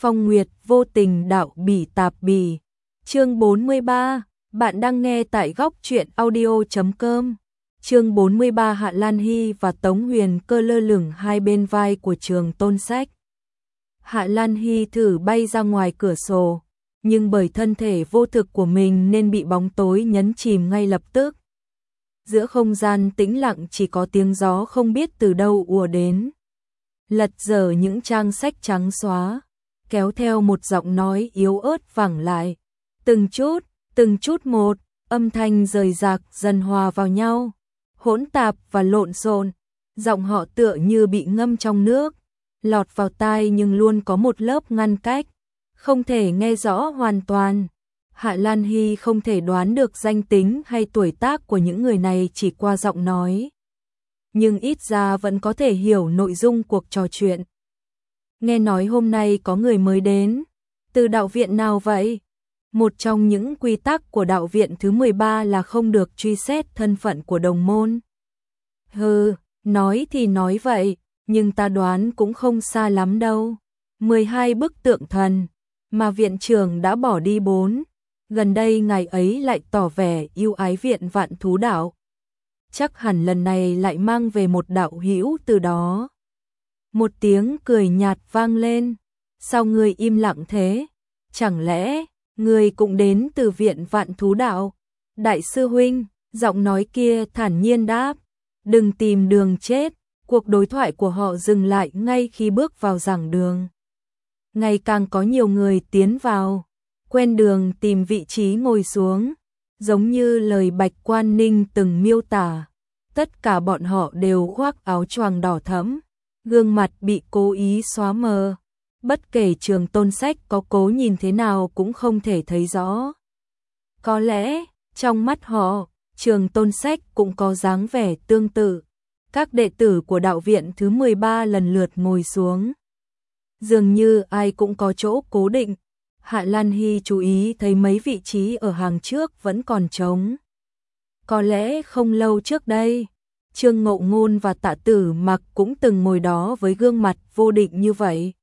Phong Nguyệt vô tình đạo bỉ tạp bỉ. Chương 43, bạn đang nghe tại góc truyện audio.com. Chương 43 Hạ Lan Hy và Tống Huyền Cơ lơ lửng hai bên vai của Trường Tôn Sách. Hạ Lan Hy thử bay ra ngoài cửa sổ, nhưng bởi thân thể vô thực của mình nên bị bóng tối nhấn chìm ngay lập tức. Giữa không gian tĩnh lặng chỉ có tiếng gió không biết từ đâu ùa đến. Lật dở những trang sách trắng xóa, kéo theo một giọng nói yếu ớt vẳng lại. Từng chút một, âm thanh rời rạc dần hòa vào nhau, hỗn tạp và lộn xộn. Giọng họ tựa như bị ngâm trong nước, lọt vào tai nhưng luôn có một lớp ngăn cách, không thể nghe rõ hoàn toàn. Hạ Lan Hy không thể đoán được danh tính hay tuổi tác của những người này chỉ qua giọng nói, nhưng ít ra vẫn có thể hiểu nội dung cuộc trò chuyện. Nghe nói hôm nay có người mới đến, từ đạo viện nào vậy? Một trong những quy tắc của đạo viện thứ 13 là không được truy xét thân phận của đồng môn. Hừ, nói thì nói vậy, nhưng ta đoán cũng không xa lắm đâu. 12 bức tượng thần, mà viện trưởng đã bỏ đi 4. Gần đây ngài ấy lại tỏ vẻ yêu ái viện Vạn Thú Đạo. Chắc hẳn lần này lại mang về một đạo hữu từ đó. Một tiếng cười nhạt vang lên. Sao ngươi im lặng thế? Chẳng lẽ ngươi cũng đến từ viện Vạn Thú Đạo? Đại sư huynh, giọng nói kia thản nhiên đáp. Đừng tìm đường chết. Cuộc đối thoại của họ dừng lại ngay khi bước vào giảng đường. Ngày càng có nhiều người tiến vào, quen đường tìm vị trí ngồi xuống, giống như lời Bạch Quan Ninh từng miêu tả. Tất cả bọn họ đều khoác áo choàng đỏ thẫm, gương mặt bị cố ý xóa mờ. Bất kể Trường Tôn Sách có cố nhìn thế nào cũng không thể thấy rõ. Có lẽ, trong mắt họ, Trường Tôn Sách cũng có dáng vẻ tương tự. Các đệ tử của đạo viện thứ 13 lần lượt ngồi xuống. Dường như ai cũng có chỗ cố định. Hạ Lan Hy chú ý thấy mấy vị trí ở hàng trước vẫn còn trống. Có lẽ không lâu trước đây, Trương Ngộ Ngôn và Tạ Tử Mặc cũng từng ngồi đó với gương mặt vô định như vậy.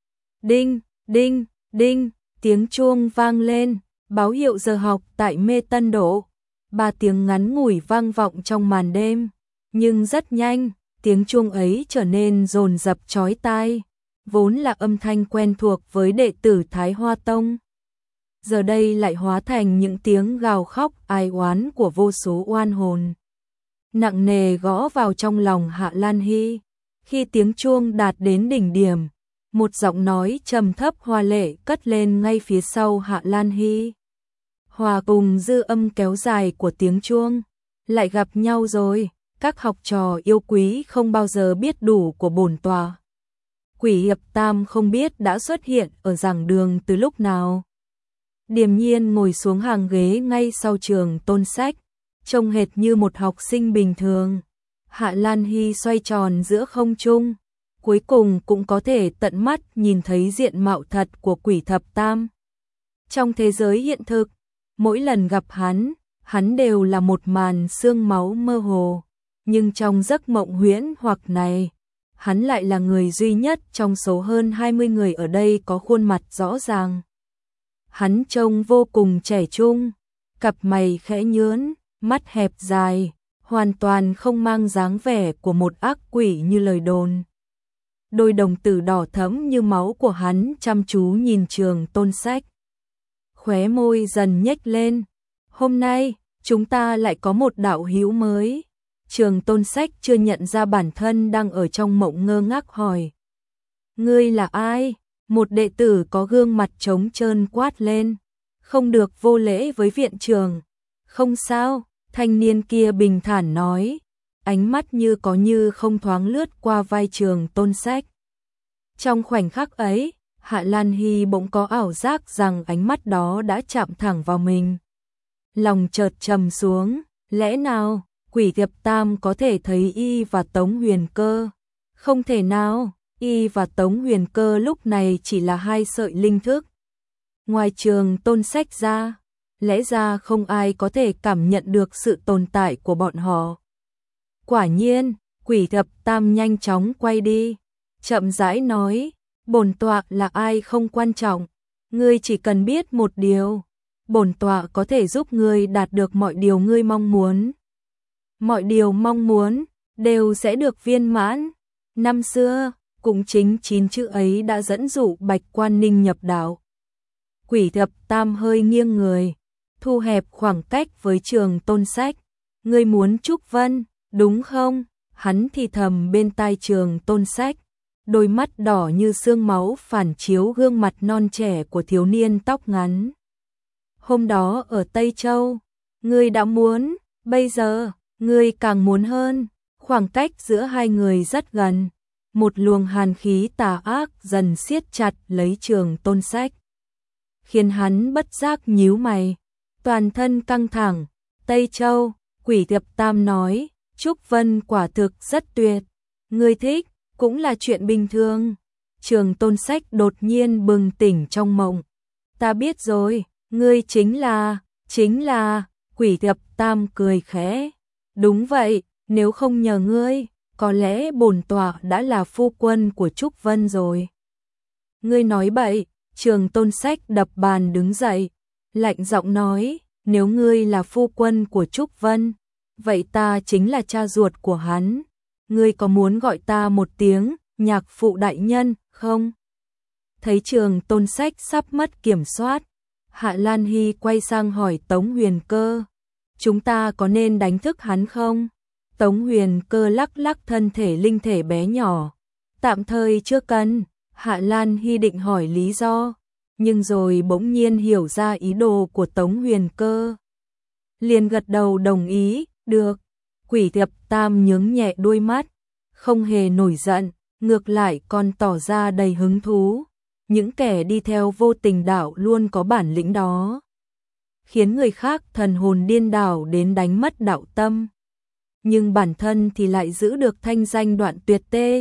Đinh, đinh, đinh, tiếng chuông vang lên, báo hiệu giờ học tại Mê Tân Độ. 3 tiếng ngắn ngủi vang vọng trong màn đêm, nhưng rất nhanh, tiếng chuông ấy trở nên dồn dập chói tai, vốn là âm thanh quen thuộc với đệ tử Thái Hoa Tông. Giờ đây lại hóa thành những tiếng gào khóc ai oán của vô số oan hồn. Nặng nề gõ vào trong lòng Hạ Lan Hy. Khi tiếng chuông đạt đến đỉnh điểm, một giọng nói trầm thấp hoa lệ cất lên ngay phía sau Hạ Lan Hy. Hòa cùng dư âm kéo dài của tiếng chuông. Lại gặp nhau rồi, các học trò yêu quý không bao giờ biết đủ của bổn tòa. Quỷ Hiệp Tam không biết đã xuất hiện ở giảng đường từ lúc nào. Điềm nhiên ngồi xuống hàng ghế ngay sau Trường Tôn Sách, trông hệt như một học sinh bình thường. Hạ Lan Hy xoay tròn giữa không trung, cuối cùng cũng có thể tận mắt nhìn thấy diện mạo thật của Quỷ Thập Tam. Trong thế giới hiện thực, mỗi lần gặp hắn đều là một màn xương máu mơ hồ, nhưng trong giấc mộng huyễn hoặc này, hắn lại là người duy nhất trong số hơn 20 người ở đây có khuôn mặt rõ ràng. Hắn trông vô cùng trẻ trung, cặp mày khẽ nhướn, mắt hẹp dài, hoàn toàn không mang dáng vẻ của một ác quỷ như lời đồn. Đôi đồng tử đỏ thẫm như máu của hắn chăm chú nhìn Trường Tôn Sách. Khóe môi dần nhếch lên. Hôm nay, chúng ta lại có một đạo hữu mới. Trường Tôn Sách chưa nhận ra bản thân đang ở trong mộng ngơ ngác hỏi. Ngươi là ai? Một đệ tử có gương mặt trống trơn quát lên. Không được vô lễ với viện trưởng. Không sao, thanh niên kia bình thản nói. Ánh mắt như có như không thoáng lướt qua vai Trường Tôn Sách. Trong khoảnh khắc ấy, Hạ Lan Hy bỗng có ảo giác rằng ánh mắt đó đã chạm thẳng vào mình. Lòng chợt trầm xuống, lẽ nào Quỷ Hiệp Tam có thể thấy y và Tống Huyền Cơ? Không thể nào, y và Tống Huyền Cơ lúc này chỉ là hai sợi linh thức. Ngoài Trường Tôn Sách ra, lẽ ra không ai có thể cảm nhận được sự tồn tại của bọn họ. Quả nhiên, Quỷ Hiệp Tam nhanh chóng quay đi, chậm rãi nói, Bổn tọa là ai không quan trọng, ngươi chỉ cần biết một điều, bổn tọa có thể giúp ngươi đạt được mọi điều ngươi mong muốn. Mọi điều mong muốn đều sẽ được viên mãn. Năm xưa, cũng chính 9 chữ ấy đã dẫn dụ Bạch Quan Ninh nhập đạo. Quỷ Thập Tam hơi nghiêng người, thu hẹp khoảng cách với Trường Tôn Sách. Ngươi muốn Trúc Vân, đúng không? Hắn thì thầm bên tai Trường Tôn Sách, đôi mắt đỏ như xương máu phản chiếu gương mặt non trẻ của thiếu niên tóc ngắn. Hôm đó ở Tây Châu, ngươi đã muốn, bây giờ, ngươi càng muốn hơn. Khoảng cách giữa hai người rất gần, một luồng hàn khí tà ác dần siết chặt lấy Trường Tôn Sách, khiến hắn bất giác nhíu mày, toàn thân căng thẳng. Tây Châu, Quỷ Thập Tam nói, Trúc Vân quả thực rất tuyệt, ngươi thích, cũng là chuyện bình thường. Trường Tôn Sách đột nhiên bừng tỉnh trong mộng. Ta biết rồi, ngươi chính là, Quỷ Thập Tam cười khẽ. Đúng vậy, nếu không nhờ ngươi, có lẽ bổn tọa đã là phu quân của Trúc Vân rồi. Ngươi nói bậy. Trường Tôn Sách đập bàn đứng dậy, lạnh giọng nói, nếu ngươi là phu quân của Trúc Vân, vậy ta chính là cha ruột của hắn. Ngươi có muốn gọi ta một tiếng nhạc phụ đại nhân không? Thấy Trường Tôn Sách sắp mất kiểm soát, Hạ Lan Hy quay sang hỏi Tống Huyền Cơ, chúng ta có nên đánh thức hắn không? Tống Huyền Cơ lắc lắc thân thể linh thể bé nhỏ, tạm thời chưa cần. Hạ Lan Hy định hỏi lý do, nhưng rồi bỗng nhiên hiểu ra ý đồ của Tống Huyền Cơ, liền gật đầu đồng ý, được. Quỷ Thập Tam nhướng nhẹ đôi mắt, không hề nổi giận, ngược lại còn tỏ ra đầy hứng thú. Những kẻ đi theo Vô Tình Đạo luôn có bản lĩnh đó, khiến người khác thần hồn điên đảo đến đánh mất đạo tâm, nhưng bản thân thì lại giữ được thanh danh đoạn tuyệt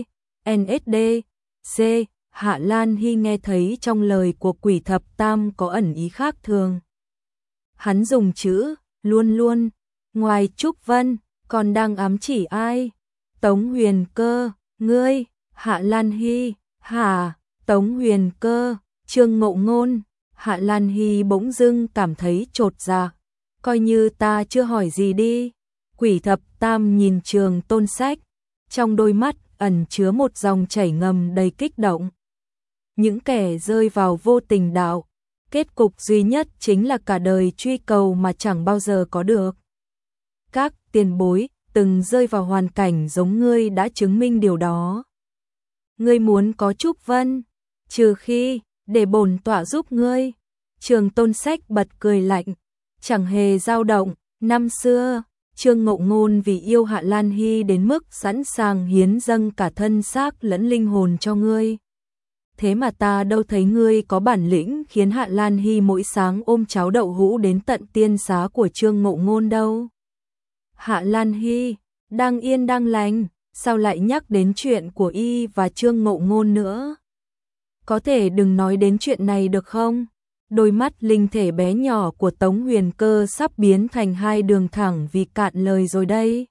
TNSD. Hạ Lan Hy nghe thấy trong lời của Quỷ Thập Tam có ẩn ý khác thường. Hắn dùng chữ luôn luôn, ngoài Trúc Vân, còn đang ám chỉ ai? Tống Huyền Cơ, ngươi. Hạ Lan Hy, hả? Tống Huyền Cơ, Trương Ngộ Ngôn. Hạ Lan Hy bỗng dưng cảm thấy chột dạ, coi như ta chưa hỏi gì đi. Quỷ Thập Tam nhìn Trường Tôn Sách, trong đôi mắt ẩn chứa một dòng chảy ngầm đầy kích động. Những kẻ rơi vào Vô Tình Đạo, kết cục duy nhất chính là cả đời truy cầu mà chẳng bao giờ có được. Các tiền bối từng rơi vào hoàn cảnh giống ngươi đã chứng minh điều đó. Ngươi muốn có Trúc Vân, trừ khi để bổn tọa giúp ngươi. Trường Tôn Sách bật cười lạnh, chẳng hề dao động. Năm xưa, Trương Ngộ Ngôn vì yêu Hạ Lan Hy đến mức sẵn sàng hiến dâng cả thân xác lẫn linh hồn cho ngươi. Thế mà ta đâu thấy ngươi có bản lĩnh khiến Hạ Lan Hy mỗi sáng ôm cháo đậu hũ đến tận tiên xá của Trương Ngộ Ngôn đâu. Hạ Lan Hy, đang yên đang lành, sao lại nhắc đến chuyện của y và Trương Ngộ Ngôn nữa? Có thể đừng nói đến chuyện này được không? Đôi mắt linh thể bé nhỏ của Tống Huyền Cơ sắp biến thành hai đường thẳng vì cạn lời rồi đây.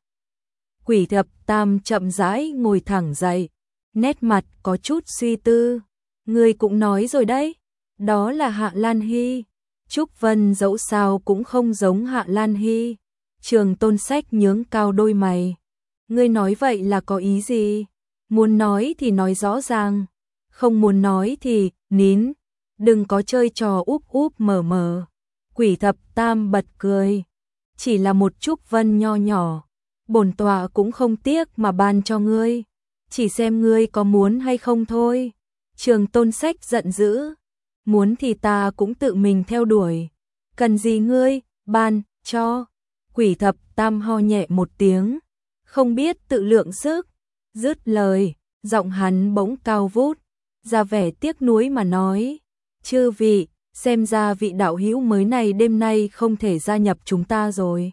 Quỷ Thập Tam chậm rãi ngồi thẳng dậy, nét mặt có chút suy tư. Ngươi cũng nói rồi đấy, đó là Hạ Lan Hy. Trúc Vân dẫu sao cũng không giống Hạ Lan Hy. Trường Tôn Sách nhướng cao đôi mày. Ngươi nói vậy là có ý gì? Muốn nói thì nói rõ ràng, không muốn nói thì nín, đừng có chơi trò úp úp mở mở. Quỷ Thập Tam bật cười, chỉ là một Trúc Vân nho nhỏ, bổn tọa cũng không tiếc mà ban cho ngươi, chỉ xem ngươi có muốn hay không thôi. Trường Tôn Sách giận dữ, muốn thì ta cũng tự mình theo đuổi, cần gì ngươi ban cho? Quỷ Thập Tam ho nhẹ một tiếng, không biết tự lượng sức. Dứt lời, giọng hắn bỗng cao vút, ra vẻ tiếc nuối mà nói, chư vị, xem ra vị đạo hữu mới này đêm nay không thể gia nhập chúng ta rồi.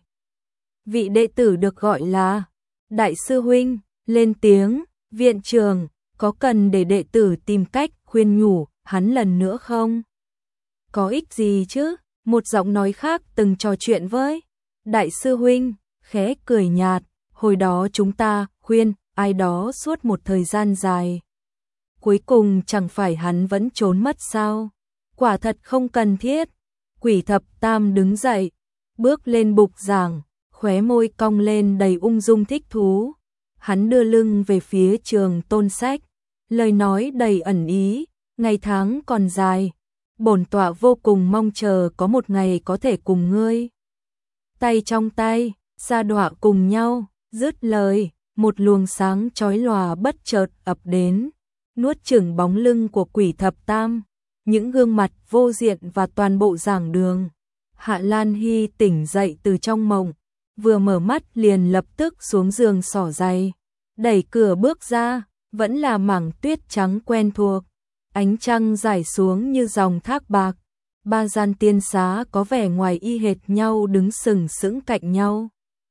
Vị đệ tử được gọi là Đại sư huynh lên tiếng, viện trưởng, có cần để đệ tử tìm cách khuyên nhủ hắn lần nữa không? Có ích gì chứ? Một giọng nói khác từng trò chuyện với Đại sư huynh, khẽ cười nhạt, hồi đó chúng ta khuyên ai đó suốt một thời gian dài. cuối cùng chẳng phải hắn vẫn trốn mất sao? Quả thật không cần thiết. Quỷ thập tam đứng dậy, bước lên bục giảng, khóe môi cong lên đầy ung dung thích thú. Hắn đưa lưng về phía Trường Tôn Sách, lời nói đầy ẩn ý, ngày tháng còn dài, bổn tọa vô cùng mong chờ có một ngày có thể cùng ngươi. Tay trong tay, sa đọa cùng nhau, dứt lời, một luồng sáng chói lòa bất chợt ập đến, nuốt chửng bóng lưng của quỷ thập tam, những gương mặt vô diện và toàn bộ giảng đường. Hạ Lan Hy tỉnh dậy từ trong mộng, vừa mở mắt liền lập tức xuống giường xỏ giày, đẩy cửa bước ra, vẫn là mảng tuyết trắng quen thuộc, ánh trăng rải xuống như dòng thác bạc. Ba gian tiên xá có vẻ ngoài y hệt nhau đứng sừng sững cạnh nhau.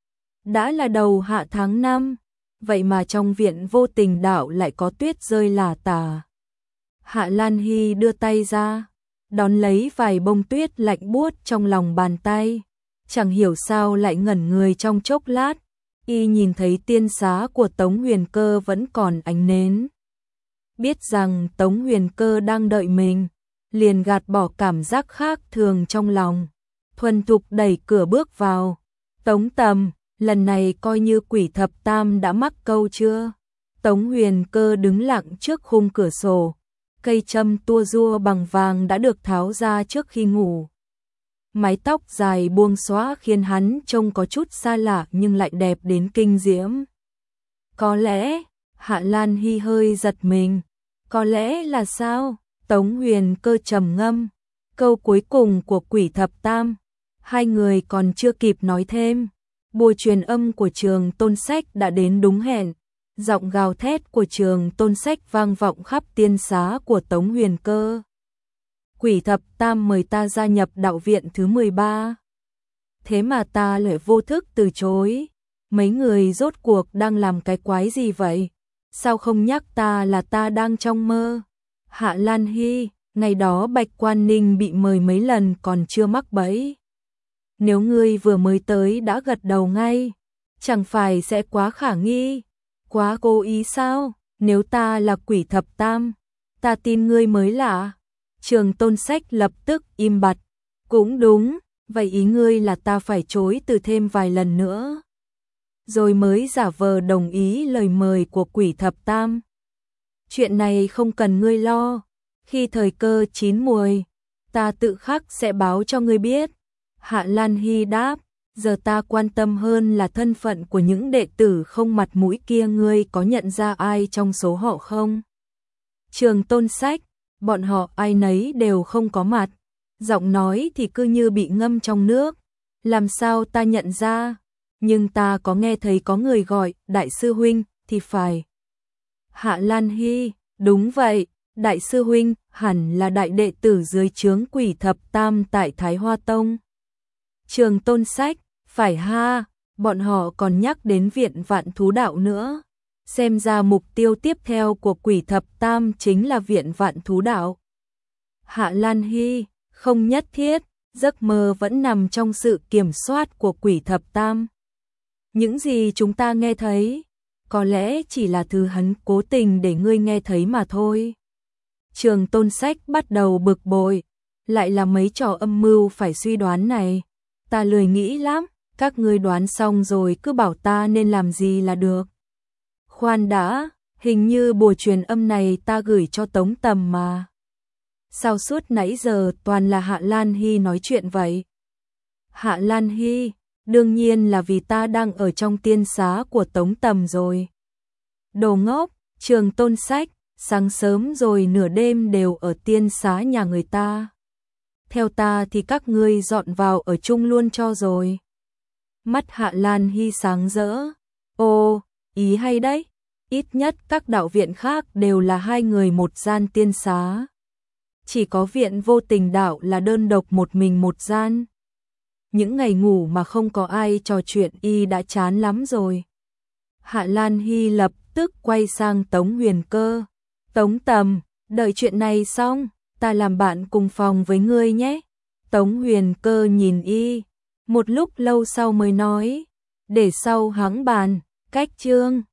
Đã là đầu hạ tháng 5, vậy mà trong viện Vô Tình Đạo lại có tuyết rơi lả tả. Hạ Lan Hy đưa tay ra, đón lấy vài bông tuyết lạnh buốt trong lòng bàn tay, chẳng hiểu sao lại ngẩn người trong chốc lát, y nhìn thấy tiên xá của Tống Huyền Cơ vẫn còn ánh nến. Biết rằng Tống Huyền Cơ đang đợi mình, liền gạt bỏ cảm giác khác thường trong lòng, thuần thục đẩy cửa bước vào. Tống Tầm, lần này coi như quỷ thập tam đã mắc câu chưa? Tống Huyền Cơ đứng lặng trước khung cửa sổ, cây châm tua rua bằng vàng đã được tháo ra trước khi ngủ. Mái tóc dài buông xõa khiến hắn trông có chút xa lạ nhưng lại đẹp đến kinh diễm. Có lẽ, Hạ Lan Hy hơi giật mình, có lẽ là sao? Tống Huyền Cơ trầm ngâm, câu cuối cùng của quỷ thập tam, hai người còn chưa kịp nói thêm, bùa truyền âm của Trường Tôn Sách đã đến đúng hẹn, giọng gào thét của Trường Tôn Sách vang vọng khắp tiên xá của Tống Huyền Cơ. Quỷ thập tam mời ta gia nhập đạo viện thứ 13. Thế mà ta lại vô thức từ chối, mấy người rốt cuộc đang làm cái quái gì vậy? Sao không nhắc ta là ta đang trong mơ? Hạ Lan Hy, ngày đó Bạch Quan Ninh bị mời mấy lần còn chưa mắc bẫy. Nếu ngươi vừa mới tới đã gật đầu ngay, chẳng phải sẽ quá khả nghi, quá cố ý sao? Nếu ta là quỷ thập tam, ta tin ngươi mới lạ. Trường Tôn Sách lập tức im bặt. Cũng đúng, vậy ý ngươi là ta phải chối từ thêm vài lần nữa, rồi mới giả vờ đồng ý lời mời của quỷ thập tam. Chuyện này không cần ngươi lo, khi thời cơ chín muồi, ta tự khắc sẽ báo cho ngươi biết. Hạ Lan Hy đáp, giờ ta quan tâm hơn là thân phận của những đệ tử không mặt mũi kia, ngươi có nhận ra ai trong số họ không? Trường Tôn Sách, bọn họ ai nấy đều không có mặt, giọng nói thì cứ như bị ngâm trong nước, làm sao ta nhận ra, nhưng ta có nghe thấy có người gọi đại sư huynh thì phải. Hạ Lan Hy, đúng vậy, đại sư huynh hẳn là đại đệ tử dưới trướng quỷ thập tam tại Thái Hoa Tông. Trường Tôn Sách, phải ha, bọn họ còn nhắc đến viện Vạn Thú Đạo nữa. Xem ra mục tiêu tiếp theo của quỷ thập tam chính là viện Vạn Thú Đạo. Hạ Lan Hy, không nhất thiết, giấc mơ vẫn nằm trong sự kiểm soát của quỷ thập tam. Những gì chúng ta nghe thấy, có lẽ chỉ là thứ hắn cố tình để ngươi nghe thấy mà thôi. Trường Tôn Sách bắt đầu bực bội, lại là mấy trò âm mưu phải suy đoán này. Ta lười nghĩ lắm, các ngươi đoán xong rồi cứ bảo ta nên làm gì là được. Khoan đã, hình như bùa truyền âm này ta gửi cho Tống Tầm mà. Sao suốt nãy giờ toàn là Hạ Lan Hy nói chuyện vậy? Hạ Lan Hy, đương nhiên là vì ta đang ở trong tiên xá của Tống Tầm rồi. Đồ ngốc, Trường Tôn Sách, sáng sớm rồi nửa đêm đều ở tiên xá nhà người ta. Theo ta thì các ngươi dọn vào ở chung luôn cho rồi. Mắt Hạ Lan Hy sáng rỡ. Ồ, ý hay đấy. Ít nhất các đạo viện khác đều là hai người một gian tiên xá. Chỉ có viện Vô Tình Đạo là đơn độc một mình một gian. Những ngày ngủ mà không có ai trò chuyện y đã chán lắm rồi. Hạ Lan Hy lập tức quay sang Tống Huyền Cơ. Tống Tầm, đợi chuyện này xong, ta làm bạn cùng phòng với ngươi nhé. Tống Huyền Cơ nhìn y, một lúc lâu sau mới nói, để sau hãng bàn, cách chương.